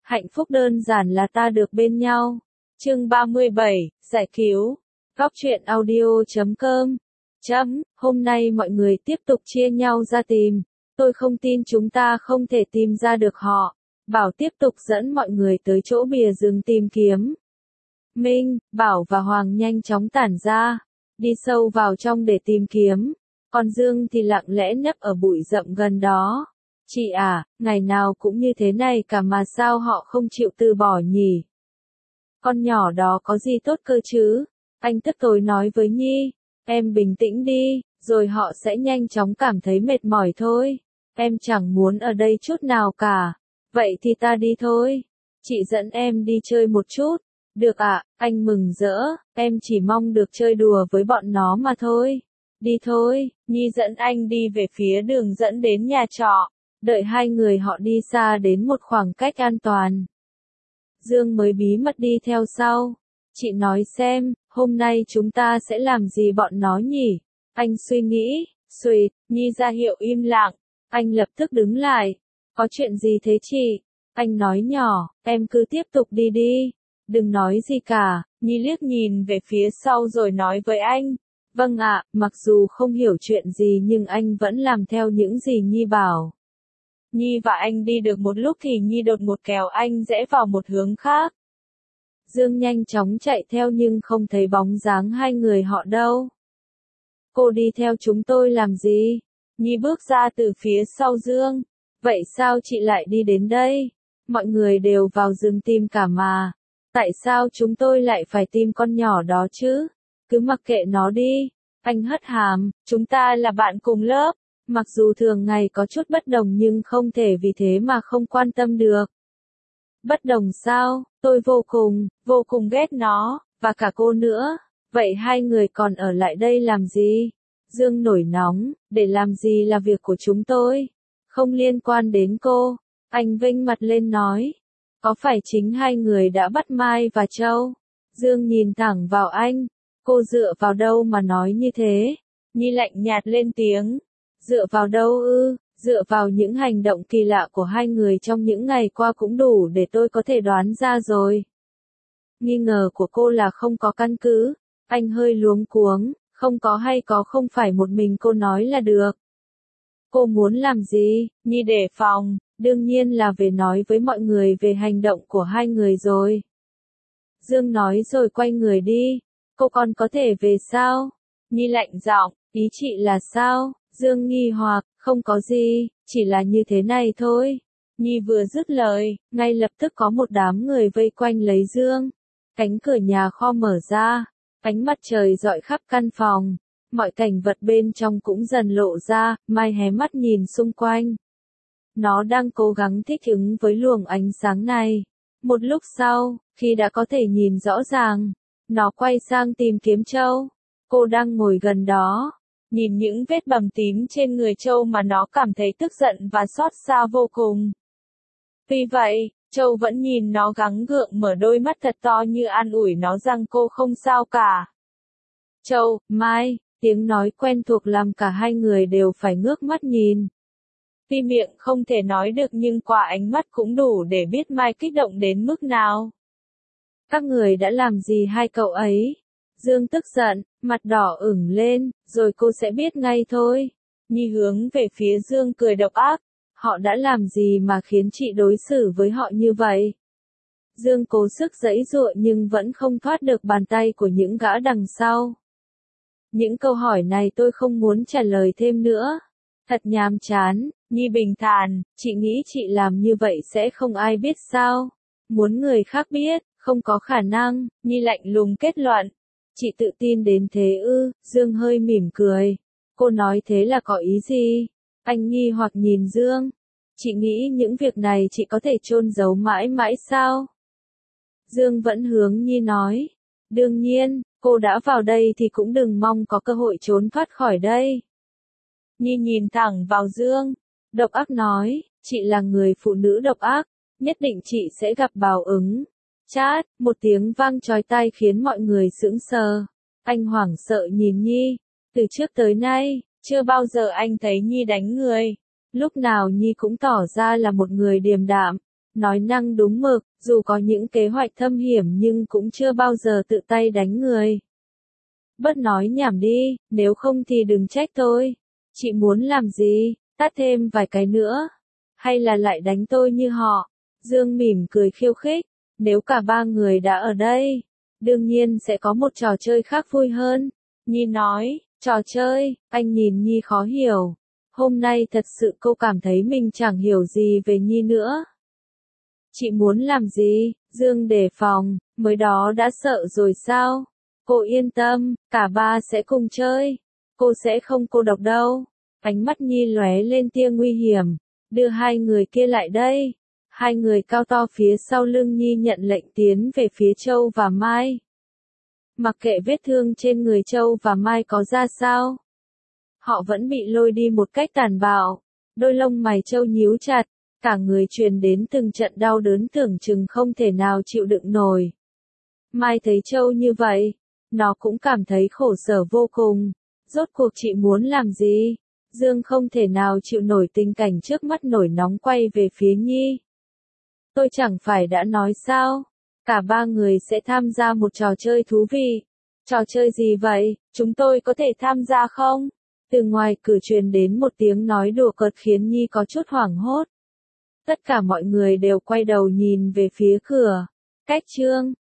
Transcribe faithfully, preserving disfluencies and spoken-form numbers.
Hạnh phúc đơn giản là ta được bên nhau. Chương ba mươi bảy, giải cứu. Góc truyện audio chấm com. Chấm, hôm nay mọi người tiếp tục chia nhau ra tìm. Tôi không tin chúng ta không thể tìm ra được họ. Bảo tiếp tục dẫn mọi người tới chỗ bìa rừng tìm kiếm. Minh, Bảo và Hoàng nhanh chóng tản ra, đi sâu vào trong để tìm kiếm. Còn Dương thì lặng lẽ nấp ở bụi rậm gần đó. Chị à, ngày nào cũng như thế này cả mà sao họ không chịu từ bỏ nhỉ? Con nhỏ đó có gì tốt cơ chứ? Anh tức tối nói với Nhi, em bình tĩnh đi, rồi họ sẽ nhanh chóng cảm thấy mệt mỏi thôi. Em chẳng muốn ở đây chút nào cả. Vậy thì ta đi thôi. Chị dẫn em đi chơi một chút. Được ạ, à, anh mừng rỡ, em chỉ mong được chơi đùa với bọn nó mà thôi. Đi thôi, Nhi dẫn anh đi về phía đường dẫn đến nhà trọ. Đợi hai người họ đi xa đến một khoảng cách an toàn. Dương mới bí mật đi theo sau. Chị nói xem, hôm nay chúng ta sẽ làm gì bọn nó nhỉ? Anh suy nghĩ, xuỵt, Nhi ra hiệu im lặng. Anh lập tức đứng lại. Có chuyện gì thế chị? Anh nói nhỏ, em cứ tiếp tục đi đi. Đừng nói gì cả. Nhi liếc nhìn về phía sau rồi nói với anh. Vâng ạ, mặc dù không hiểu chuyện gì nhưng anh vẫn làm theo những gì Nhi bảo. Nhi và anh đi được một lúc thì Nhi đột ngột kéo anh rẽ vào một hướng khác. Dương nhanh chóng chạy theo nhưng không thấy bóng dáng hai người họ đâu. Cô đi theo chúng tôi làm gì? Nhi bước ra từ phía sau Dương. Vậy sao chị lại đi đến đây? Mọi người đều vào rừng tìm cả mà. Tại sao chúng tôi lại phải tìm con nhỏ đó chứ? Cứ mặc kệ nó đi. Anh hất hàm, chúng ta là bạn cùng lớp. Mặc dù thường ngày có chút bất đồng nhưng không thể vì thế mà không quan tâm được. Bất đồng sao? Tôi vô cùng, vô cùng ghét nó, và cả cô nữa. Vậy hai người còn ở lại đây làm gì? Dương nổi nóng, để làm gì là việc của chúng tôi. Không liên quan đến cô. Anh vênh mặt lên nói. Có phải chính hai người đã bắt Mai và Châu? Dương nhìn thẳng vào anh. Cô dựa vào đâu mà nói như thế? Nhi lạnh nhạt lên tiếng. Dựa vào đâu ư? Dựa vào những hành động kỳ lạ của hai người trong những ngày qua cũng đủ để tôi có thể đoán ra rồi. Nghi ngờ của cô là không có căn cứ. Anh hơi luống cuống, không có hay có không phải một mình cô nói là được. Cô muốn làm gì? Nhi đề phòng, đương nhiên là về nói với mọi người về hành động của hai người rồi. Dương nói rồi quay người đi. Cô còn có thể về sao? Nhi lạnh giọng, ý chị là sao? Dương nghi hoặc, không có gì, chỉ là như thế này thôi. Nhi vừa dứt lời, ngay lập tức có một đám người vây quanh lấy Dương. Cánh cửa nhà kho mở ra, ánh mặt trời rọi khắp căn phòng. Mọi cảnh vật bên trong cũng dần lộ ra, Mai hé mắt nhìn xung quanh. Nó đang cố gắng thích ứng với luồng ánh sáng này. Một lúc sau, khi đã có thể nhìn rõ ràng, nó quay sang tìm kiếm Châu. Cô đang ngồi gần đó. Nhìn những vết bầm tím trên người Châu mà nó cảm thấy tức giận và xót xa vô cùng. Tuy vậy, Châu vẫn nhìn nó gắng gượng mở đôi mắt thật to như an ủi nó rằng cô không sao cả. Châu, Mai, tiếng nói quen thuộc làm cả hai người đều phải ngước mắt nhìn. Tuy miệng không thể nói được nhưng qua ánh mắt cũng đủ để biết Mai kích động đến mức nào. Các người đã làm gì hai cậu ấy? Dương tức giận, mặt đỏ ửng lên, rồi cô sẽ biết ngay thôi. Nhi hướng về phía Dương cười độc ác. Họ đã làm gì mà khiến chị đối xử với họ như vậy? Dương cố sức giãy giụa nhưng vẫn không thoát được bàn tay của những gã đằng sau. Những câu hỏi này tôi không muốn trả lời thêm nữa. Thật nhàm chán. Nhi bình thản, chị nghĩ chị làm như vậy sẽ không ai biết sao? Muốn người khác biết, không có khả năng. Nhi lạnh lùng kết luận. Chị tự tin đến thế ư? Dương hơi mỉm cười. Cô nói thế là có ý gì? Anh nghi hoặc nhìn Dương. Chị nghĩ những việc này chị có thể chôn giấu mãi mãi sao? Dương vẫn hướng Nhi nói. Đương nhiên, cô đã vào đây thì cũng đừng mong có cơ hội trốn thoát khỏi đây. Nhi nhìn thẳng vào Dương. Độc ác nói, chị là người phụ nữ độc ác, nhất định chị sẽ gặp báo ứng. Chát, một tiếng vang chói tai khiến mọi người sững sờ. Anh hoảng sợ nhìn Nhi. Từ trước tới nay, chưa bao giờ anh thấy Nhi đánh người. Lúc nào Nhi cũng tỏ ra là một người điềm đạm. nói năng đúng mực, dù có những kế hoạch thâm hiểm nhưng cũng chưa bao giờ tự tay đánh người. Bớt nói nhảm đi, nếu không thì đừng trách tôi. Chị muốn làm gì, tát thêm vài cái nữa? Hay là lại đánh tôi như họ? Dương mỉm cười khiêu khích, nếu cả ba người đã ở đây, đương nhiên sẽ có một trò chơi khác vui hơn. Nhi nói, trò chơi, anh nhìn Nhi khó hiểu. Hôm nay thật sự cô cảm thấy mình chẳng hiểu gì về Nhi nữa. Chị muốn làm gì? Dương đề phòng, mới đó đã sợ rồi sao? Cô yên tâm, cả ba sẽ cùng chơi. Cô sẽ không cô độc đâu. Ánh mắt Nhi lóe lên tia nguy hiểm. Đưa hai người kia lại đây. Hai người cao to phía sau lưng Nhi nhận lệnh tiến về phía Châu và Mai. Mặc kệ vết thương trên người Châu và Mai có ra sao, họ vẫn bị lôi đi một cách tàn bạo. Đôi lông mày Châu nhíu chặt, cả người truyền đến từng trận đau đớn tưởng chừng không thể nào chịu đựng nổi. Mai thấy Châu như vậy, nó cũng cảm thấy khổ sở vô cùng. Rốt cuộc chị muốn làm gì? Dương không thể nào chịu nổi tình cảnh trước mắt nổi nóng quay về phía Nhi. Tôi chẳng phải đã nói sao? Cả ba người sẽ tham gia một trò chơi thú vị. Trò chơi gì vậy? Chúng tôi có thể tham gia không? Từ ngoài cửa truyền đến một tiếng nói đùa cợt khiến Nhi có chút hoảng hốt. Tất cả mọi người đều quay đầu nhìn về phía cửa. Cách chương